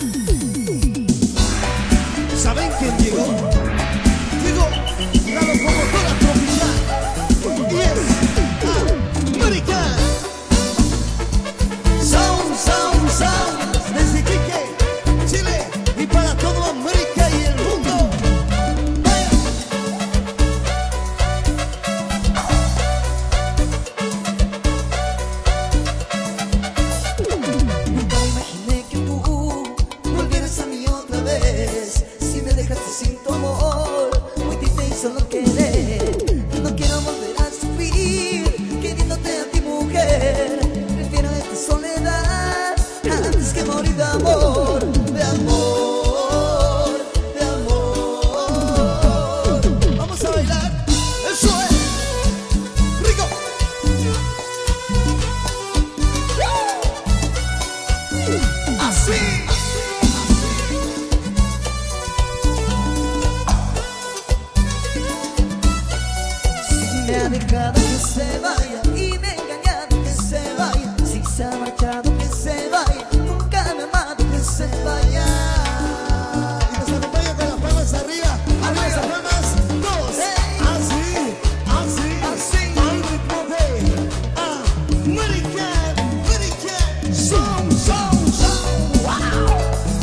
¿Saben quién llegó? Llegó la locomotora tropical y es American Sound, Sound, Sound desde Iquique, Chile y para todo América y el mundo. ¡Vaya! Nunca imaginé que tú volvieras a mí otra vez. Si me dejaste sin tu amor, hoy te hizo no querer. No quiero volver a sufrir queriéndote a ti, mujer. Prefiero esta soledad antes que morir de amor, de amor, de amor. Vamos a bailar, eso es rico. Así. Me ha dejado que se vaya y me ha engañado que se vaya. Si se ha marchado que se vaya, nunca me ha amado que se vaya. Y nos acompaña con las palmas arriba, arriba esas palmas, dos. Así, así, así. Al ritmo de American, American Sound, Sound, Sound. Wow.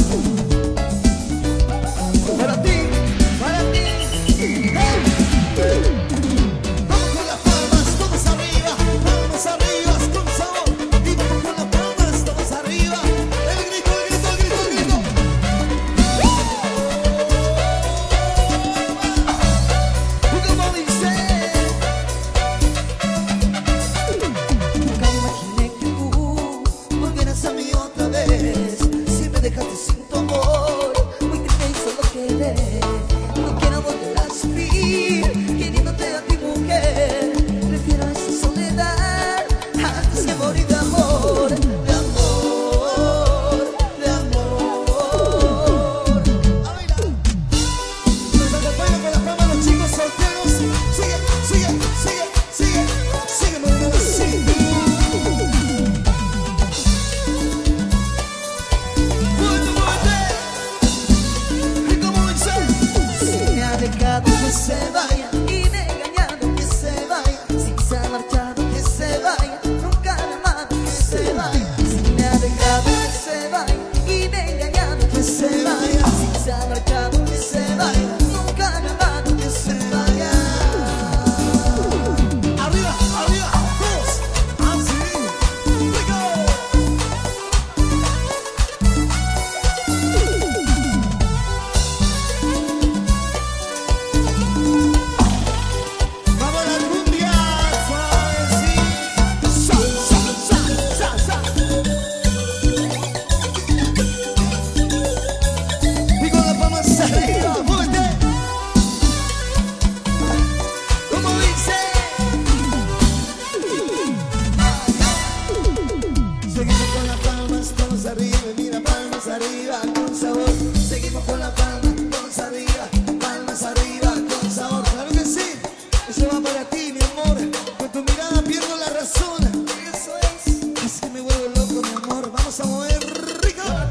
Para ti, para ti. Hey. Si me dejaste